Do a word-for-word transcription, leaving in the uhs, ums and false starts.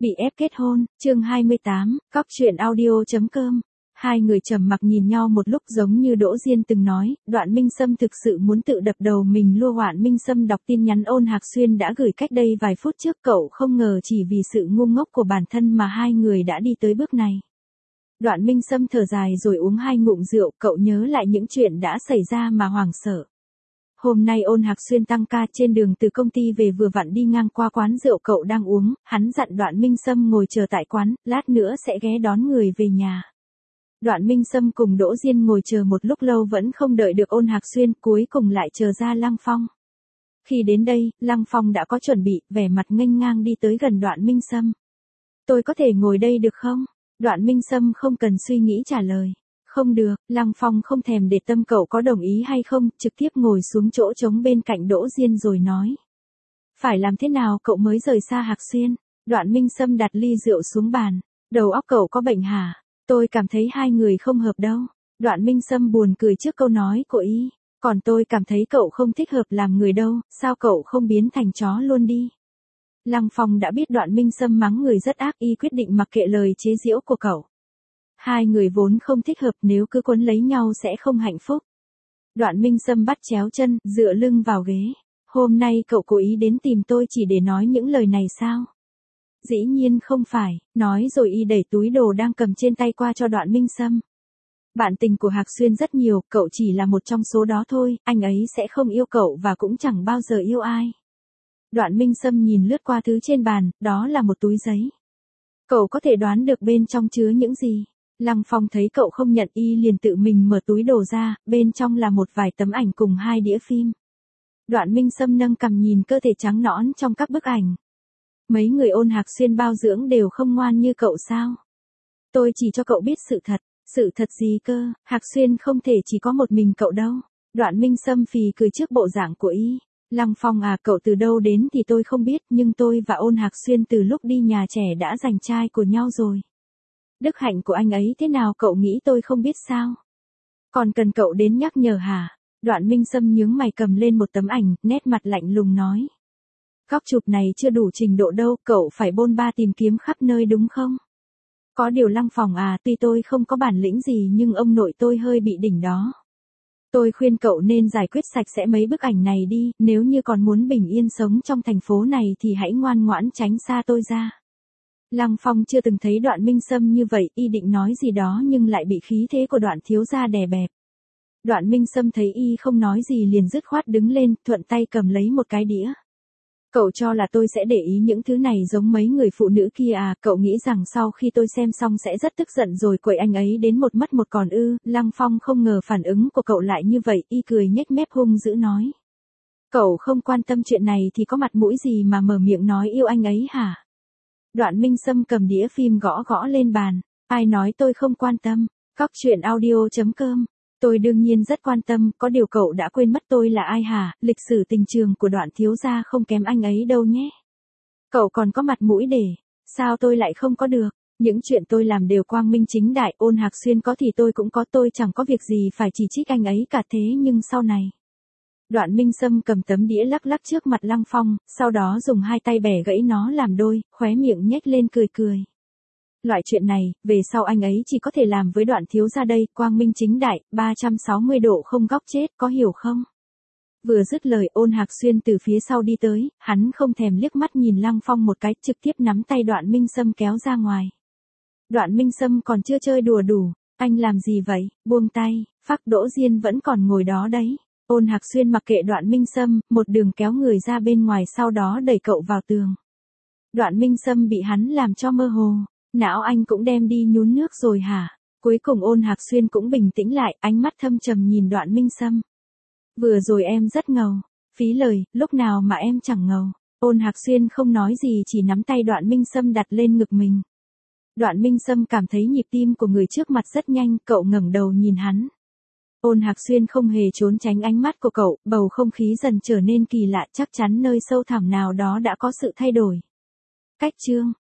Bị ép kết hôn, chương hai mươi tám, cóc truyện audio chấm com. Hai người trầm mặc nhìn nhau một lúc giống như Đỗ Diên từng nói, Đoạn Minh Sâm thực sự muốn tự đập đầu mình luôn. Đoạn Minh Sâm đọc tin nhắn Ôn Hạc Xuyên đã gửi cách đây vài phút trước, cậu không ngờ chỉ vì sự ngu ngốc của bản thân mà hai người đã đi tới bước này. Đoạn Minh Sâm thở dài rồi uống hai ngụm rượu, cậu nhớ lại những chuyện đã xảy ra mà hoảng sợ. Hôm nay Ôn Hạc Xuyên tăng ca trên đường từ công ty về vừa vặn đi ngang qua quán rượu cậu đang uống, hắn dặn Đoạn Minh Sâm ngồi chờ tại quán, lát nữa sẽ ghé đón người về nhà. Đoạn Minh Sâm cùng Đỗ Diên ngồi chờ một lúc lâu vẫn không đợi được Ôn Hạc Xuyên, cuối cùng lại chờ ra Lăng Phong. Khi đến đây, Lăng Phong đã có chuẩn bị, vẻ mặt nghênh ngang đi tới gần Đoạn Minh Sâm. Tôi có thể ngồi đây được không? Đoạn Minh Sâm không cần suy nghĩ trả lời. Không được, Lăng Phong không thèm để tâm cậu có đồng ý hay không, trực tiếp ngồi xuống chỗ trống bên cạnh Đỗ Diên rồi nói. Phải làm thế nào cậu mới rời xa Hạc Xuyên? Đoạn Minh Sâm đặt ly rượu xuống bàn. Đầu óc cậu có bệnh hả? Tôi cảm thấy hai người không hợp đâu. Đoạn Minh Sâm buồn cười trước câu nói của y. Còn tôi cảm thấy cậu không thích hợp làm người đâu, sao cậu không biến thành chó luôn đi? Lăng Phong đã biết Đoạn Minh Sâm mắng người rất ác, y quyết định mặc kệ lời chế giễu của cậu. Hai người vốn không thích hợp, nếu cứ quấn lấy nhau sẽ không hạnh phúc. Đoạn Minh Sâm bắt chéo chân, dựa lưng vào ghế. Hôm nay cậu cố ý đến tìm tôi chỉ để nói những lời này sao? Dĩ nhiên không phải, nói rồi y đẩy túi đồ đang cầm trên tay qua cho Đoạn Minh Sâm. Bạn tình của Hạc Xuyên rất nhiều, cậu chỉ là một trong số đó thôi, anh ấy sẽ không yêu cậu và cũng chẳng bao giờ yêu ai. Đoạn Minh Sâm nhìn lướt qua thứ trên bàn, đó là một túi giấy. Cậu có thể đoán được bên trong chứa những gì? Lăng Phong thấy cậu không nhận, y liền tự mình mở túi đồ ra, bên trong là một vài tấm ảnh cùng hai đĩa phim. Đoạn Minh Sâm nâng cằm nhìn cơ thể trắng nõn trong các bức ảnh. Mấy người Ôn Hạc Xuyên bao dưỡng đều không ngoan như cậu sao? Tôi chỉ cho cậu biết sự thật. Sự thật gì cơ? Hạc Xuyên không thể chỉ có một mình cậu đâu. Đoạn Minh Sâm phì cười trước bộ dạng của y. Lăng Phong à, cậu từ đâu đến thì tôi không biết, nhưng tôi và Ôn Hạc Xuyên từ lúc đi nhà trẻ đã giành trai của nhau rồi. Đức hạnh của anh ấy thế nào cậu nghĩ tôi không biết sao? Còn cần cậu đến nhắc nhở hả? Đoạn Minh Sâm nhướng mày cầm lên một tấm ảnh, nét mặt lạnh lùng nói. Góc chụp này chưa đủ trình độ đâu, cậu phải bôn ba tìm kiếm khắp nơi đúng không? Có điều Lăng Phong à, tuy tôi không có bản lĩnh gì nhưng ông nội tôi hơi bị đỉnh đó. Tôi khuyên cậu nên giải quyết sạch sẽ mấy bức ảnh này đi, nếu như còn muốn bình yên sống trong thành phố này thì hãy ngoan ngoãn tránh xa tôi ra. Lăng Phong chưa từng thấy Đoạn Minh Sâm như vậy, y định nói gì đó nhưng lại bị khí thế của Đoạn thiếu gia đè bẹp. Đoạn Minh Sâm thấy y không nói gì liền dứt khoát đứng lên, thuận tay cầm lấy một cái đĩa. Cậu cho là tôi sẽ để ý những thứ này giống mấy người phụ nữ kia à, cậu nghĩ rằng sau khi tôi xem xong sẽ rất tức giận rồi quậy anh ấy đến một mất một còn ư? Lăng Phong không ngờ phản ứng của cậu lại như vậy, y cười nhếch mép hung dữ nói. Cậu không quan tâm chuyện này thì có mặt mũi gì mà mở miệng nói yêu anh ấy hả? Đoạn Minh Sâm cầm đĩa phim gõ gõ lên bàn. Ai nói tôi không quan tâm? Cóc truyện audio chấm com. Tôi đương nhiên rất quan tâm, có điều cậu đã quên mất tôi là ai hả? Lịch sử tình trường của Đoạn thiếu gia không kém anh ấy đâu nhé. Cậu còn có mặt mũi để, sao tôi lại không có được? Những chuyện tôi làm đều quang minh chính đại, Ôn Hạc Xuyên có thì tôi cũng có, tôi chẳng có việc gì phải chỉ trích anh ấy cả thế nhưng sau này. Đoạn Minh Sâm cầm tấm đĩa lắc lắc trước mặt Lăng Phong, sau đó dùng hai tay bẻ gãy nó làm đôi, khóe miệng nhếch lên cười cười. Loại chuyện này, về sau anh ấy chỉ có thể làm với Đoạn thiếu gia đây, quang minh chính đại, ba trăm sáu mươi độ không góc chết, có hiểu không? Vừa dứt lời Ôn Hạc Xuyên từ phía sau đi tới, hắn không thèm liếc mắt nhìn Lăng Phong một cái, trực tiếp nắm tay Đoạn Minh Sâm kéo ra ngoài. Đoạn Minh Sâm còn chưa chơi đùa đủ, anh làm gì vậy, buông tay, phác. Đỗ Diên vẫn còn ngồi đó đấy. Ôn Hạc Xuyên mặc kệ Đoạn Minh Sâm, một đường kéo người ra bên ngoài sau đó đẩy cậu vào tường. Đoạn Minh Sâm bị hắn làm cho mơ hồ. Não anh cũng đem đi nhún nước rồi hả? Cuối cùng Ôn Hạc Xuyên cũng bình tĩnh lại, ánh mắt thâm trầm nhìn Đoạn Minh Sâm. Vừa rồi em rất ngầu. Phí lời, lúc nào mà em chẳng ngầu. Ôn Hạc Xuyên không nói gì chỉ nắm tay Đoạn Minh Sâm đặt lên ngực mình. Đoạn Minh Sâm cảm thấy nhịp tim của người trước mặt rất nhanh, cậu ngẩng đầu nhìn hắn. Ôn Hạc Xuyên không hề trốn tránh ánh mắt của cậu, bầu không khí dần trở nên kỳ lạ, chắc chắn nơi sâu thẳm nào đó đã có sự thay đổi. Cách chương